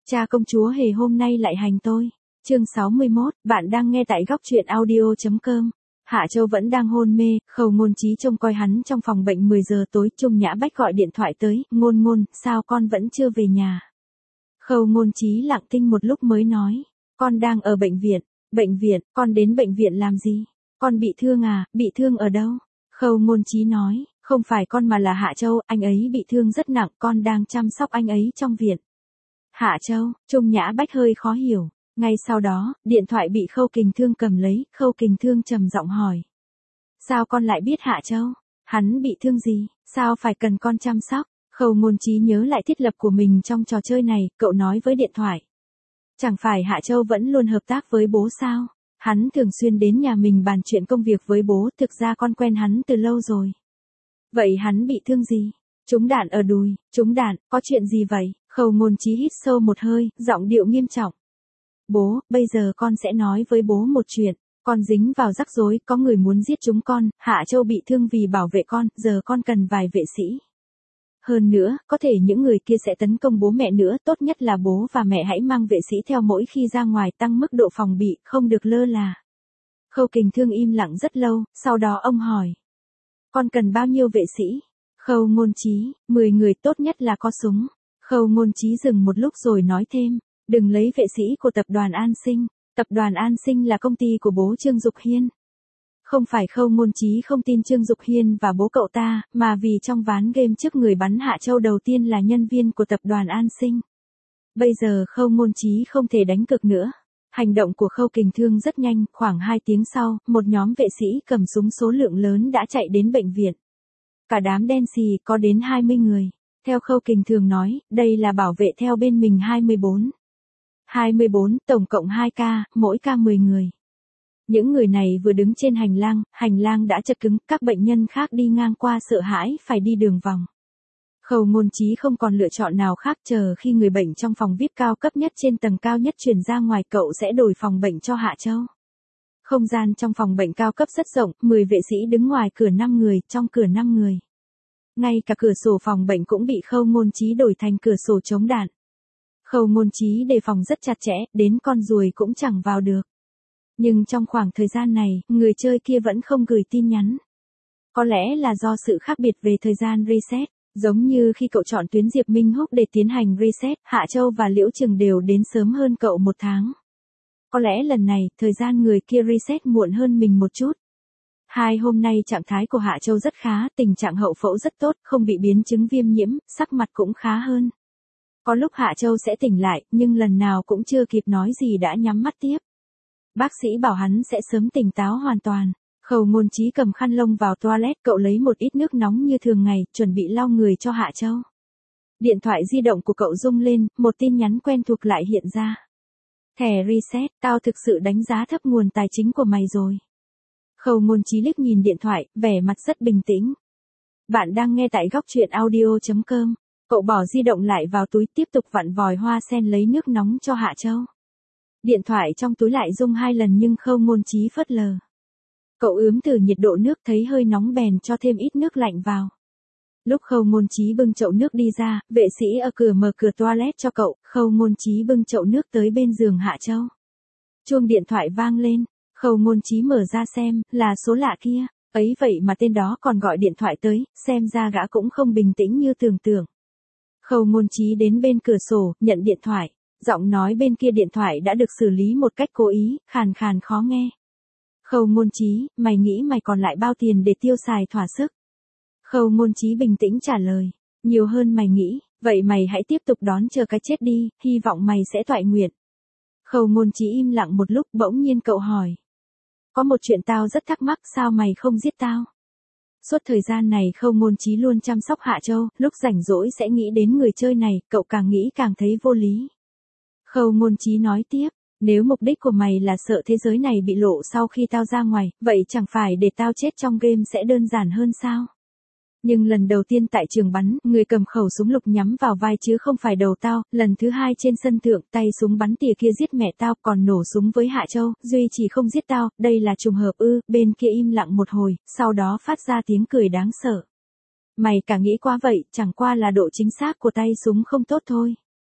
Cha công chúa hề hôm nay lại hành tôi. Chương 61, bạn đang nghe tại góc truyện audio.com. Hạ Châu vẫn đang hôn mê, Khâu Ngôn Chí trông coi hắn trong phòng bệnh 10 giờ tối, Trung Nhã Bách gọi điện thoại tới, "Ngôn Ngôn, sao con vẫn chưa về nhà?" Khâu Ngôn Chí lặng thinh một lúc mới nói, "Con đang ở bệnh viện." "Bệnh viện, con đến bệnh viện làm gì? Con bị thương à, bị thương ở đâu?" Khâu Ngôn Chí nói, "Không phải con mà là Hạ Châu, anh ấy bị thương rất nặng, con đang chăm sóc anh ấy trong viện." Hạ Châu, Trung Nhã Bách hơi khó hiểu. Ngay sau đó, điện thoại bị Khâu Kình Thương cầm lấy, Khâu Kình Thương trầm giọng hỏi. "Sao con lại biết Hạ Châu? Hắn bị thương gì, sao phải cần con chăm sóc?" Khâu Ngôn Chí nhớ lại thiết lập của mình trong trò chơi này, cậu nói với điện thoại. "Chẳng phải Hạ Châu vẫn luôn hợp tác với bố sao? Hắn thường xuyên đến nhà mình bàn chuyện công việc với bố, thực ra con quen hắn từ lâu rồi." "Vậy hắn bị thương gì?" "Trúng đạn ở đùi." "Trúng đạn, có chuyện gì vậy?" Khâu Ngôn Chí hít sâu một hơi, giọng điệu nghiêm trọng. "Bố, bây giờ con sẽ nói với bố một chuyện. Con dính vào rắc rối, có người muốn giết chúng con, Hạ Châu bị thương vì bảo vệ con, giờ con cần vài vệ sĩ. Hơn nữa, có thể những người kia sẽ tấn công bố mẹ nữa, tốt nhất là bố và mẹ hãy mang vệ sĩ theo mỗi khi ra ngoài, tăng mức độ phòng bị, không được lơ là." Khâu Kình Thương im lặng rất lâu, sau đó ông hỏi. "Con cần bao nhiêu vệ sĩ?" Khâu Ngôn Chí, 10 người, tốt nhất là có súng. Khâu Ngôn Chí dừng một lúc rồi nói thêm, "Đừng lấy vệ sĩ của tập đoàn An Sinh." Tập đoàn An Sinh là công ty của bố Trương Dục Hiên. Không phải Khâu Ngôn Chí không tin Trương Dục Hiên và bố cậu ta, mà vì trong ván game trước người bắn Hạ Châu đầu tiên là nhân viên của tập đoàn An Sinh. Bây giờ Khâu Ngôn Chí không thể đánh cược nữa. Hành động của Khâu Kình Thương rất nhanh, khoảng 2 tiếng sau, một nhóm vệ sĩ cầm súng số lượng lớn đã chạy đến bệnh viện. Cả đám đen xì, có đến 20 người. Theo Khâu Kình Thương nói, đây là bảo vệ theo bên mình 24. 24, tổng cộng 2 ca, mỗi ca 10 người. Những người này vừa đứng trên hành lang đã chật cứng, các bệnh nhân khác đi ngang qua sợ hãi phải đi đường vòng. Khâu Ngôn Chí không còn lựa chọn nào khác, chờ khi người bệnh trong phòng VIP cao cấp nhất trên tầng cao nhất chuyển ra ngoài, cậu sẽ đổi phòng bệnh cho Hạ Châu. Không gian trong phòng bệnh cao cấp rất rộng, 10 vệ sĩ đứng ngoài cửa 5 người, trong cửa 5 người. Ngay cả cửa sổ phòng bệnh cũng bị Khâu Ngôn Chí đổi thành cửa sổ chống đạn. Khâu Ngôn Chí đề phòng rất chặt chẽ, đến con ruồi cũng chẳng vào được. Nhưng trong khoảng thời gian này, người chơi kia vẫn không gửi tin nhắn. Có lẽ là do sự khác biệt về thời gian reset, giống như khi cậu chọn tuyến Diệp Minh Húc để tiến hành reset, Hạ Châu và Liễu Trường đều đến sớm hơn cậu 1 tháng. Có lẽ lần này, thời gian người kia reset muộn hơn mình một chút. 2 hôm nay trạng thái của Hạ Châu rất khá, tình trạng hậu phẫu rất tốt, không bị biến chứng viêm nhiễm, sắc mặt cũng khá hơn. Có lúc Hạ Châu sẽ tỉnh lại, nhưng lần nào cũng chưa kịp nói gì đã nhắm mắt tiếp. Bác sĩ bảo hắn sẽ sớm tỉnh táo hoàn toàn. Khâu Ngôn Chí cầm khăn lông vào toilet, cậu lấy một ít nước nóng như thường ngày, chuẩn bị lau người cho Hạ Châu. Điện thoại di động của cậu rung lên, một tin nhắn quen thuộc lại hiện ra. "Thẻ reset, tao thực sự đánh giá thấp nguồn tài chính của mày rồi." Khâu Ngôn Chí liếc nhìn điện thoại, vẻ mặt rất bình tĩnh. Bạn đang nghe tại góc truyện audio.com. Cậu bỏ di động lại vào túi, tiếp tục vặn vòi hoa sen lấy nước nóng cho Hạ Châu. Điện thoại trong túi lại rung 2 lần nhưng Khâu Ngôn Chí phớt lờ. Cậu ướm thử nhiệt độ nước, thấy hơi nóng bèn cho thêm ít nước lạnh vào. Lúc Khâu Ngôn Chí bưng chậu nước đi ra, vệ sĩ ở cửa mở cửa toilet cho cậu, Khâu Ngôn Chí bưng chậu nước tới bên giường Hạ Châu. Chuông điện thoại vang lên, Khâu Ngôn Chí mở ra xem, là số lạ kia, ấy vậy mà tên đó còn gọi điện thoại tới, xem ra gã cũng không bình tĩnh như tưởng tượng. Khâu Ngôn Chí đến bên cửa sổ, nhận điện thoại, giọng nói bên kia điện thoại đã được xử lý một cách cố ý, khàn khàn khó nghe. "Khâu Ngôn Chí, mày nghĩ mày còn lại bao tiền để tiêu xài thỏa sức?" Khâu Ngôn Chí bình tĩnh trả lời, "Nhiều hơn mày nghĩ, vậy mày hãy tiếp tục đón chờ cái chết đi, hy vọng mày sẽ toại nguyện." Khâu Ngôn Chí im lặng một lúc, bỗng nhiên cậu hỏi. "Có một chuyện tao rất thắc mắc, sao mày không giết tao?" Suốt thời gian này Khâu Ngôn Chí luôn chăm sóc Hạ Châu, lúc rảnh rỗi sẽ nghĩ đến người chơi này, cậu càng nghĩ càng thấy vô lý. Khâu Ngôn Chí nói tiếp, "Nếu mục đích của mày là sợ thế giới này bị lộ sau khi tao ra ngoài, vậy chẳng phải để tao chết trong game sẽ đơn giản hơn sao? Nhưng lần đầu tiên tại trường bắn, người cầm khẩu súng lục nhắm vào vai chứ không phải đầu tao, lần thứ 2 trên sân thượng, tay súng bắn tỉa kia giết mẹ tao, còn nổ súng với Hạ Châu, duy chỉ không giết tao, đây là trùng hợp ư?" Bên kia im lặng một hồi, sau đó phát ra tiếng cười đáng sợ. "Mày cả nghĩ quá vậy, chẳng qua là độ chính xác của tay súng không tốt thôi."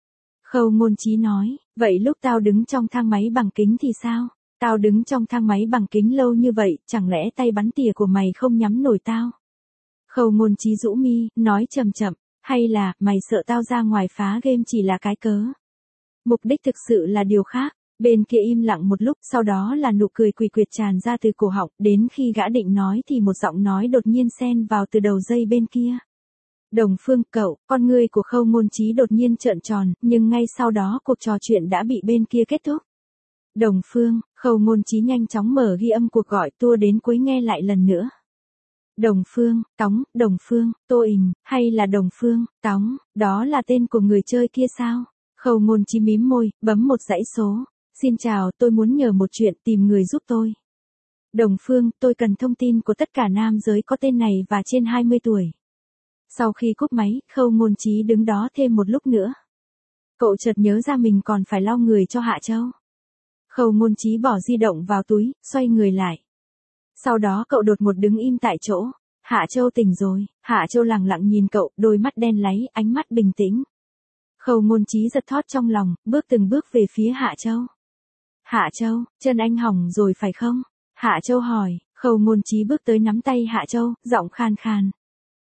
Khâu Ngôn Chí nói, vậy lúc tao đứng trong thang máy bằng kính thì sao? Tao đứng trong thang máy bằng kính lâu như vậy, chẳng lẽ tay bắn tỉa của mày không nhắm nổi tao? Khâu Ngôn Chí rũ mi, nói chậm chậm, hay là, mày sợ tao ra ngoài phá game chỉ là cái cớ? Mục đích thực sự là điều khác. Bên kia im lặng một lúc, sau đó là nụ cười quỷ quyệt tràn ra từ cổ họng, đến khi gã định nói thì một giọng nói đột nhiên xen vào từ đầu dây bên kia. Đồng Phương, cậu, con ngươi của Khâu Ngôn Chí đột nhiên trợn tròn, nhưng ngay sau đó cuộc trò chuyện đã bị bên kia kết thúc. Đồng Phương, Khâu Ngôn Chí nhanh chóng mở ghi âm cuộc gọi tua đến cuối nghe lại lần nữa. Đồng Phương, Tóng, Đồng Phương, Tô Ình, hay là Đồng Phương, Tóng, đó là tên của người chơi kia sao? Khâu Ngôn Chí mím môi, bấm một dãy số. Xin chào, tôi muốn nhờ một chuyện, tìm người giúp tôi. Đồng Phương, tôi cần thông tin của tất cả nam giới có tên này và trên 20 tuổi. Sau khi cúp máy, Khâu Ngôn Chí đứng đó thêm một lúc nữa. Cậu chợt nhớ ra mình còn phải lau người cho Hạ Châu. Khâu Ngôn Chí bỏ di động vào túi, xoay người lại. Sau đó cậu đột ngột đứng im tại chỗ. Hạ Châu tỉnh rồi. Hạ Châu lẳng lặng nhìn cậu, đôi mắt đen láy, ánh mắt bình tĩnh. Khâu Ngôn Chí giật thót trong lòng, bước từng bước về phía Hạ Châu. Hạ Châu, chân anh hỏng rồi phải không? Hạ Châu hỏi. Khâu Ngôn Chí bước tới nắm tay Hạ Châu, giọng khan khan.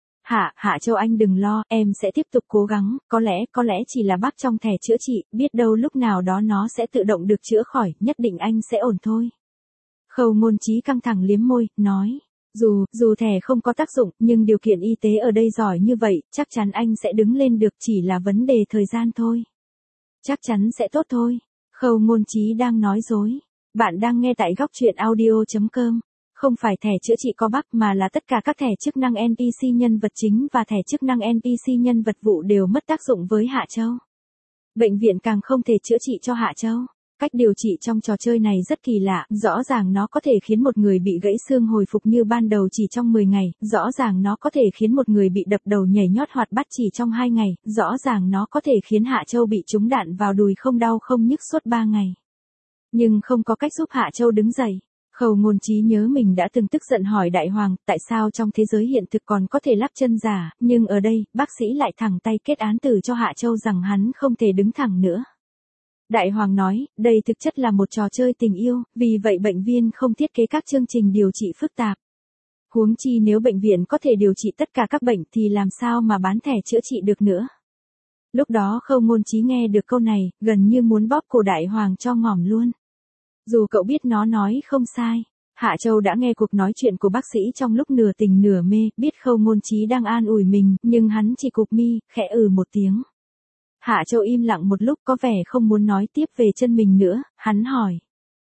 Hạ Châu anh đừng lo, em sẽ tiếp tục cố gắng, có lẽ chỉ là bug trong thẻ chữa trị, biết đâu lúc nào đó nó sẽ tự động được chữa khỏi, nhất định anh sẽ ổn thôi. Khâu Ngôn Chí căng thẳng liếm môi, nói, dù thẻ không có tác dụng, nhưng điều kiện y tế ở đây giỏi như vậy, chắc chắn anh sẽ đứng lên được, chỉ là vấn đề thời gian thôi. Chắc chắn sẽ tốt thôi. Khâu Ngôn Chí đang nói dối. Bạn đang nghe tại góc truyện audio.com. Không phải thẻ chữa trị có bug mà là tất cả các thẻ chức năng NPC nhân vật chính và thẻ chức năng NPC nhân vật vụ đều mất tác dụng với Hạ Châu. Bệnh viện càng không thể chữa trị cho Hạ Châu. Cách điều trị trong trò chơi này rất kỳ lạ, rõ ràng nó có thể khiến một người bị gãy xương hồi phục như ban đầu chỉ trong 10 ngày, rõ ràng nó có thể khiến một người bị đập đầu nhảy nhót hoạt bát chỉ trong 2 ngày, rõ ràng nó có thể khiến Hạ Châu bị trúng đạn vào đùi không đau không nhức suốt 3 ngày. Nhưng không có cách giúp Hạ Châu đứng dậy. Khâu Ngôn Chí nhớ mình đã từng tức giận hỏi Đại Hoàng, tại sao trong thế giới hiện thực còn có thể lắp chân giả, nhưng ở đây, bác sĩ lại thẳng tay kết án tử cho Hạ Châu rằng hắn không thể đứng thẳng nữa. Đại Hoàng nói, đây thực chất là một trò chơi tình yêu, vì vậy bệnh viên không thiết kế các chương trình điều trị phức tạp. Huống chi nếu bệnh viện có thể điều trị tất cả các bệnh thì làm sao mà bán thẻ chữa trị được nữa. Lúc đó Khâu Ngôn Chí nghe được câu này, gần như muốn bóp cổ Đại Hoàng cho ngỏm luôn. Dù cậu biết nó nói không sai. Hạ Châu đã nghe cuộc nói chuyện của bác sĩ trong lúc nửa tỉnh nửa mê, biết Khâu Ngôn Chí đang an ủi mình, nhưng hắn chỉ cụp mi, khẽ một tiếng. Hạ Châu im lặng một lúc có vẻ không muốn nói tiếp về chân mình nữa, hắn hỏi.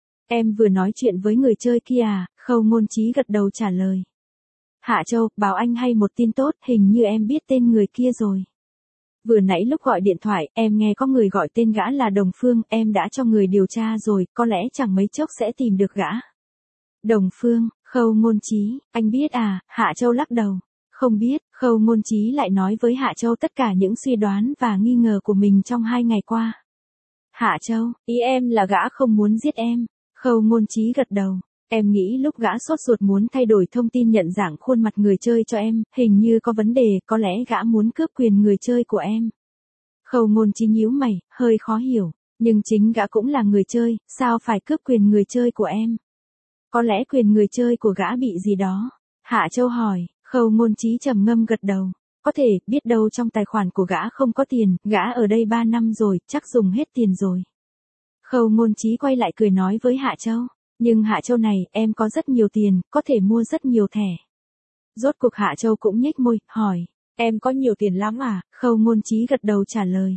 Em vừa nói chuyện với người chơi kia à? Khâu Ngôn Chí gật đầu trả lời. Hạ Châu, bảo anh hay một tin tốt, hình như em biết tên người kia rồi. Vừa nãy lúc gọi điện thoại, em nghe có người gọi tên gã là Đồng Phương, em đã cho người điều tra rồi, có lẽ chẳng mấy chốc sẽ tìm được gã. Đồng Phương, Khâu Ngôn Chí, anh biết à? Hạ Châu lắc đầu. Không biết. Khâu Ngôn Chí lại nói với Hạ Châu tất cả những suy đoán và nghi ngờ của mình trong 2 ngày qua. Hạ Châu, ý em là gã không muốn giết em. Khâu Ngôn Chí gật đầu. Em nghĩ lúc gã sốt ruột muốn thay đổi thông tin nhận dạng khuôn mặt người chơi cho em, hình như có vấn đề, có lẽ gã muốn cướp quyền người chơi của em. Khâu Ngôn Chí nhíu mày, hơi khó hiểu, nhưng chính gã cũng là người chơi, sao phải cướp quyền người chơi của em? Có lẽ quyền người chơi của gã bị gì đó? Hạ Châu hỏi. Khâu Ngôn Chí trầm ngâm gật đầu. Có thể, biết đâu trong tài khoản của gã không có tiền, gã ở đây 3 năm rồi, chắc dùng hết tiền rồi. Khâu Ngôn Chí quay lại cười nói với Hạ Châu. Nhưng Hạ Châu này, em có rất nhiều tiền, có thể mua rất nhiều thẻ. Rốt cuộc Hạ Châu cũng nhếch môi, hỏi. Em có nhiều tiền lắm à? Khâu Ngôn Chí gật đầu trả lời.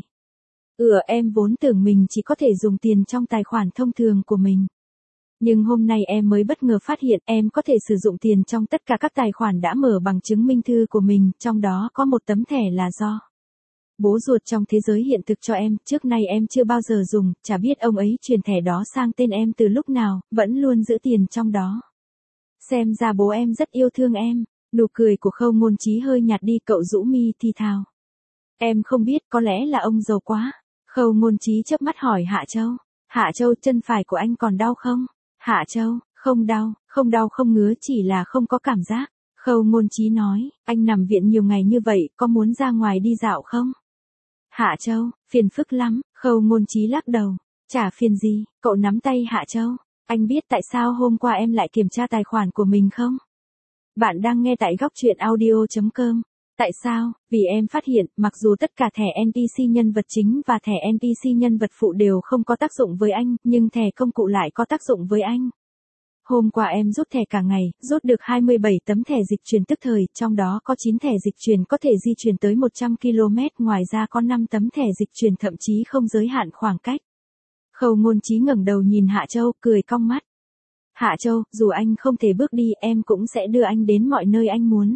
Em vốn tưởng mình chỉ có thể dùng tiền trong tài khoản thông thường của mình. Nhưng hôm nay em mới bất ngờ phát hiện em có thể sử dụng tiền trong tất cả các tài khoản đã mở bằng chứng minh thư của mình, trong đó có một tấm thẻ là do bố ruột trong thế giới hiện thực cho em, trước nay em chưa bao giờ dùng, chả biết ông ấy chuyển thẻ đó sang tên em từ lúc nào, vẫn luôn giữ tiền trong đó. Xem ra bố em rất yêu thương em. Nụ cười của Khâu Ngôn Chí hơi nhạt đi, cậu rũ mi thì thào. Em không biết, có lẽ là ông giàu quá. Khâu Ngôn Chí chớp mắt hỏi Hạ Châu. Hạ Châu, chân phải của anh còn đau không? Hạ Châu, không đau không ngứa, chỉ là không có cảm giác. Khâu Ngôn Chí nói, anh nằm viện nhiều ngày như vậy, có muốn ra ngoài đi dạo không? Hạ Châu, phiền phức lắm, Khâu Ngôn Chí lắc đầu. Chả phiền gì, cậu nắm tay Hạ Châu. Anh biết tại sao hôm qua em lại kiểm tra tài khoản của mình không? Bạn đang nghe tại góc truyện audio.com. Tại sao? Vì em phát hiện, mặc dù tất cả thẻ NPC nhân vật chính và thẻ NPC nhân vật phụ đều không có tác dụng với anh, nhưng thẻ công cụ lại có tác dụng với anh. Hôm qua em rút thẻ cả ngày, rút được 27 tấm thẻ dịch chuyển tức thời, trong đó có 9 thẻ dịch chuyển có thể di chuyển tới 100 km, ngoài ra có 5 tấm thẻ dịch chuyển thậm chí không giới hạn khoảng cách. Khâu Ngôn Chí ngẩng đầu nhìn Hạ Châu, cười cong mắt. Hạ Châu, dù anh không thể bước đi, em cũng sẽ đưa anh đến mọi nơi anh muốn.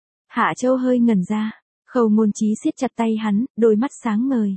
Hạ Châu hơi ngẩn ra. Khâu Ngôn Chí siết chặt tay hắn, đôi mắt sáng ngời.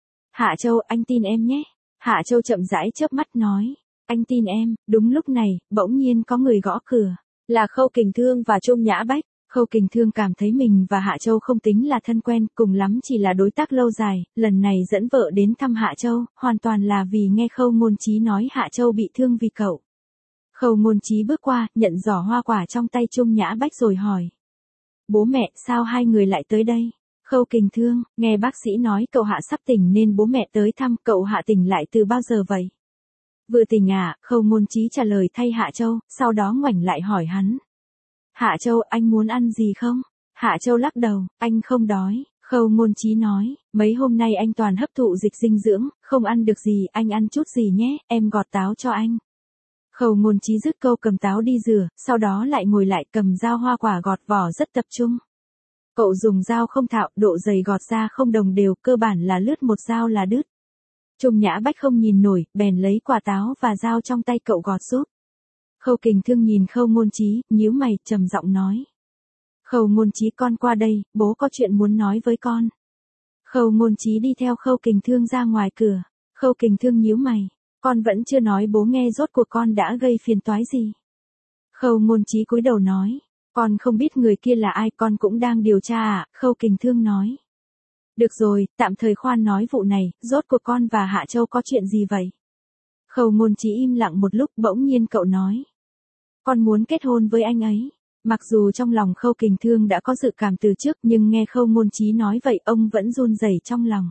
Hạ Châu, anh tin em nhé. Hạ Châu chậm rãi chớp mắt nói. Anh tin em. Đúng lúc này, bỗng nhiên có người gõ cửa. Là Khâu Kình Thương và Trung Nhã Bách. Khâu Kình Thương cảm thấy mình và Hạ Châu không tính là thân quen, cùng lắm chỉ là đối tác lâu dài, lần này dẫn vợ đến thăm Hạ Châu, hoàn toàn là vì nghe Khâu Ngôn Chí nói Hạ Châu bị thương vì cậu. Khâu Ngôn Chí bước qua, nhận giỏ hoa quả trong tay Trung Nhã Bách rồi hỏi. Bố mẹ, sao hai người lại tới đây? Khâu Kình Thương, nghe bác sĩ nói cậu Hạ sắp tỉnh nên bố mẹ tới thăm, cậu Hạ tỉnh lại từ bao giờ vậy? Vừa tỉnh à? Khâu Ngôn Chí trả lời thay Hạ Châu, sau đó ngoảnh lại hỏi hắn. Hạ Châu, anh muốn ăn gì không? Hạ Châu lắc đầu, anh không đói. Khâu Ngôn Chí nói, mấy hôm nay anh toàn hấp thụ dịch dinh dưỡng, không ăn được gì, anh ăn chút gì nhé, em gọt táo cho anh. Khâu Ngôn Chí dứt câu cầm táo đi rửa, sau đó lại ngồi lại cầm dao hoa quả gọt vỏ rất tập trung. Cậu dùng dao không thạo, độ dày gọt ra không đồng đều, cơ bản là lướt một dao là đứt. Trung Nhã Bách không nhìn nổi, bèn lấy quả táo và dao trong tay cậu gọt giúp. Khâu Kình Thương nhìn Khâu Ngôn Chí, nhíu mày, trầm giọng nói. Khâu Ngôn Chí, con qua đây, bố có chuyện muốn nói với con. Khâu Ngôn Chí đi theo Khâu Kình Thương ra ngoài cửa. Khâu Kình Thương nhíu mày. Con vẫn chưa nói bố nghe rốt cuộc con đã gây phiền toái gì. Khâu Ngôn Chí cúi đầu nói. Con không biết người kia là ai, con cũng đang điều tra à, Khâu Kình Thương nói. Được rồi, tạm thời khoan nói vụ này, rốt cuộc con và Hạ Châu có chuyện gì vậy? Khâu Ngôn Chí im lặng một lúc, bỗng nhiên cậu nói. Con muốn kết hôn với anh ấy. Mặc dù trong lòng Khâu Kình Thương đã có dự cảm từ trước, nhưng nghe Khâu Ngôn Chí nói vậy ông vẫn run rẩy trong lòng.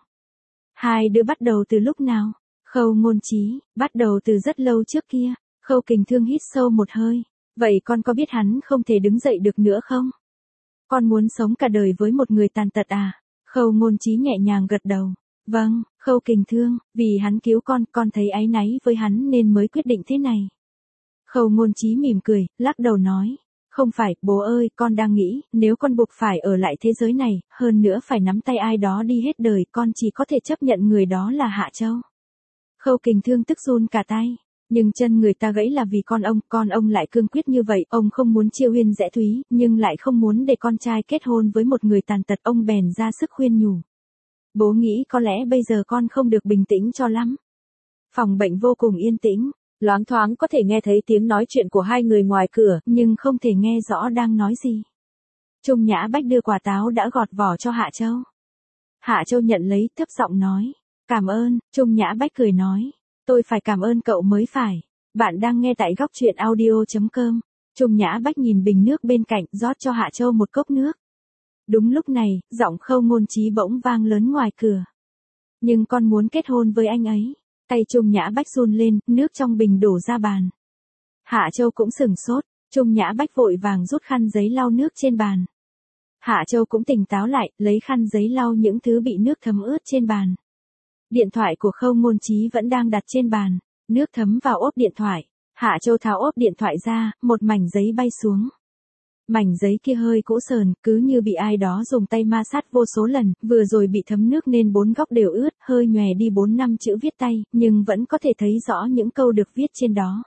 Hai đứa bắt đầu từ lúc nào? Khâu Ngôn Chí, bắt đầu từ rất lâu trước kia. Khâu Kình Thương hít sâu một hơi. Vậy con có biết hắn không thể đứng dậy được nữa không? Con muốn sống cả đời với một người tàn tật à? Khâu Ngôn Chí nhẹ nhàng gật đầu. Vâng, Khâu Kình Thương, vì hắn cứu con thấy áy náy với hắn nên mới quyết định thế này. Khâu Ngôn Chí mỉm cười, lắc đầu nói. Không phải, bố ơi, con đang nghĩ, nếu con buộc phải ở lại thế giới này, hơn nữa phải nắm tay ai đó đi hết đời, con chỉ có thể chấp nhận người đó là Hạ Châu. Khâu Kình Thương tức run cả tay. Nhưng chân người ta gãy là vì con ông lại cương quyết như vậy, ông không muốn chia Huyên rẽ Thúy, nhưng lại không muốn để con trai kết hôn với một người tàn tật, ông bèn ra sức khuyên nhủ. Bố nghĩ có lẽ bây giờ con không được bình tĩnh cho lắm. Phòng bệnh vô cùng yên tĩnh, loáng thoáng có thể nghe thấy tiếng nói chuyện của hai người ngoài cửa, nhưng không thể nghe rõ đang nói gì. Trung Nhã Bách đưa quả táo đã gọt vỏ cho Hạ Châu. Hạ Châu nhận lấy, thấp giọng nói. Cảm ơn, Trung Nhã Bách cười nói. Tôi phải cảm ơn cậu mới phải. Bạn đang nghe tại góc truyện audio.com. Trung Nhã Bách nhìn bình nước bên cạnh, rót cho Hạ Châu một cốc nước. Đúng lúc này, giọng Khâu Ngôn Chí bỗng vang lớn ngoài cửa. Nhưng con muốn kết hôn với anh ấy. Tay Trung Nhã Bách run lên, nước trong bình đổ ra bàn. Hạ Châu cũng sửng sốt, Trung Nhã Bách vội vàng rút khăn giấy lau nước trên bàn. Hạ Châu cũng tỉnh táo lại, lấy khăn giấy lau những thứ bị nước thấm ướt trên bàn. Điện thoại của Khâu Ngôn Chí vẫn đang đặt trên bàn, nước thấm vào ốp điện thoại. Hạ Châu tháo ốp điện thoại ra, một mảnh giấy bay xuống. Mảnh giấy kia hơi cũ sờn, cứ như bị ai đó dùng tay ma sát vô số lần, vừa rồi bị thấm nước nên bốn góc đều ướt, hơi nhòe đi 4-5 chữ viết tay, nhưng vẫn có thể thấy rõ những câu được viết trên đó.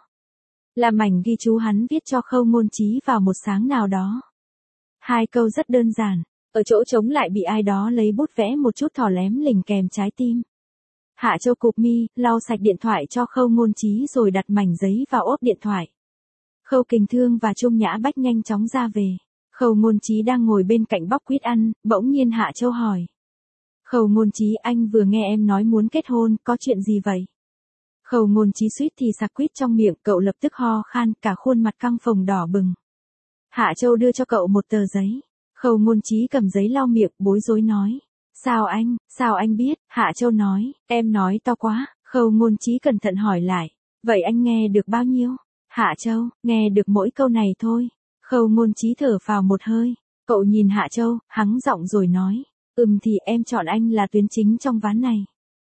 Là mảnh ghi chú hắn viết cho Khâu Ngôn Chí vào một sáng nào đó. Hai câu rất đơn giản, ở chỗ trống lại bị ai đó lấy bút vẽ một chút thỏ lém lỉnh kèm trái tim. Hạ Châu cụp mi, lau sạch điện thoại cho Khâu Ngôn Chí rồi đặt mảnh giấy vào ốp điện thoại. Khâu Kình Thương và Trung Nhã Bách nhanh chóng ra về. Khâu Ngôn Chí đang ngồi bên cạnh bóc quýt ăn, bỗng nhiên Hạ Châu hỏi. Khâu Ngôn Chí, anh vừa nghe em nói muốn kết hôn, có chuyện gì vậy? Khâu Ngôn Chí suýt thì sặc quýt trong miệng, cậu lập tức ho khan, cả khuôn mặt căng phồng đỏ bừng. Hạ Châu đưa cho cậu một tờ giấy. Khâu Ngôn Chí cầm giấy lau miệng, bối rối nói. Sao anh biết, Hạ Châu nói, em nói to quá, Khâu Ngôn Chí cẩn thận hỏi lại, vậy anh nghe được bao nhiêu? Hạ Châu, nghe được mỗi câu này thôi. Khâu Ngôn Chí thở phào một hơi, cậu nhìn Hạ Châu, hắng giọng rồi nói, thì em chọn anh là tuyến chính trong ván này.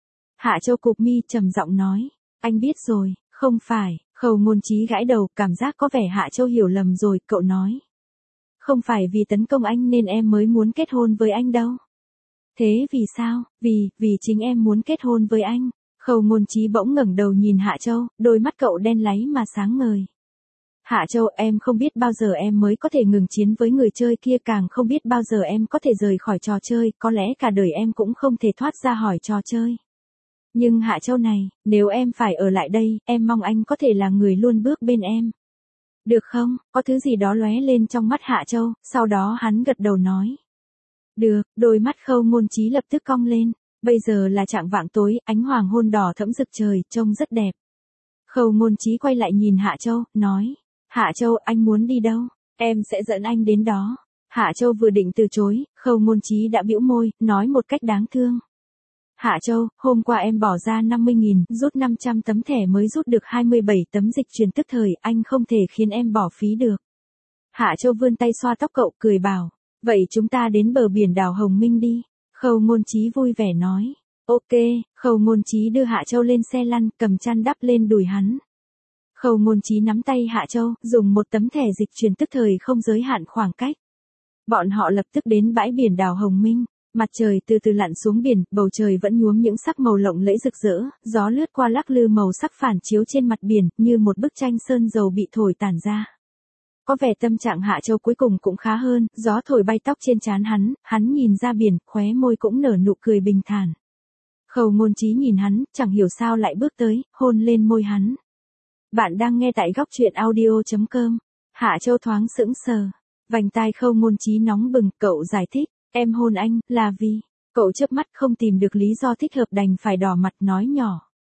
Hạ Châu cụp mi trầm giọng nói, anh biết rồi, không phải, Khâu Ngôn Chí gãi đầu, cảm giác có vẻ Hạ Châu hiểu lầm rồi, cậu nói. Không phải vì tấn công anh nên em mới muốn kết hôn với anh đâu. Thế vì sao? Vì chính em muốn kết hôn với anh. Khâu Ngôn Chí bỗng ngẩng đầu nhìn Hạ Châu, đôi mắt cậu đen láy mà sáng ngời. Hạ Châu, em không biết bao giờ em mới có thể ngừng chiến với người chơi kia, càng không biết bao giờ em có thể rời khỏi trò chơi, có lẽ cả đời em cũng không thể thoát ra khỏi trò chơi. Nhưng Hạ Châu này, nếu em phải ở lại đây, em mong anh có thể là người luôn bước bên em. Được không? Có thứ gì đó lóe lên trong mắt Hạ Châu, sau đó hắn gật đầu nói. Được, đôi mắt Khâu Ngôn Chí lập tức cong lên. Bây giờ là chạng vạng tối, ánh hoàng hôn đỏ thẫm rực trời, trông rất đẹp. Khâu Ngôn Chí quay lại nhìn Hạ Châu, nói. Hạ Châu, anh muốn đi đâu? Em sẽ dẫn anh đến đó. Hạ Châu vừa định từ chối, Khâu Ngôn Chí đã bĩu môi, nói một cách đáng thương. Hạ Châu, hôm qua em bỏ ra 50.000, rút 500 tấm thẻ mới rút được 27 tấm dịch truyền tức thời, anh không thể khiến em bỏ phí được. Hạ Châu vươn tay xoa tóc cậu, cười bảo, vậy chúng ta đến bờ biển đảo Hồng Minh đi. Khâu Ngôn Chí vui vẻ nói, ok. Khâu Ngôn Chí đưa Hạ Châu lên xe lăn, cầm chăn đắp lên đùi hắn. Khâu Ngôn Chí nắm tay Hạ Châu, dùng một tấm thẻ dịch truyền tức thời không giới hạn khoảng cách. Bọn họ lập tức đến bãi biển đảo Hồng Minh. Mặt trời từ từ lặn xuống biển, bầu trời vẫn nhuốm những sắc màu lộng lẫy rực rỡ, gió lướt qua lắc lư màu sắc phản chiếu trên mặt biển, như một bức tranh sơn dầu bị thổi tản ra. Có vẻ tâm trạng Hạ Châu cuối cùng cũng khá hơn, gió thổi bay tóc trên trán hắn nhìn ra biển, khóe môi cũng nở nụ cười bình thản. Khâu Ngôn Chí nhìn hắn, chẳng hiểu sao lại bước tới, hôn lên môi hắn. Bạn đang nghe tại góc truyện audio.com. Hạ Châu thoáng sững sờ. Vành tai Khâu Ngôn Chí nóng bừng, cậu giải thích. Em hôn anh, là vì, cậu chớp mắt không tìm được lý do thích hợp đành phải đỏ mặt nói nhỏ.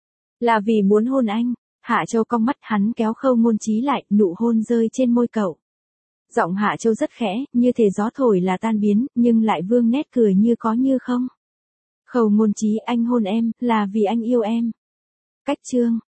Là vì muốn hôn anh. Hạ Châu cong mắt, hắn kéo Khâu Ngôn Chí lại, nụ hôn rơi trên môi cậu. Giọng Hạ Châu rất khẽ, như thể gió thổi là tan biến, nhưng lại vương nét cười như có như không. Khâu Ngôn Chí, anh hôn em, là vì anh yêu em. Cách chương.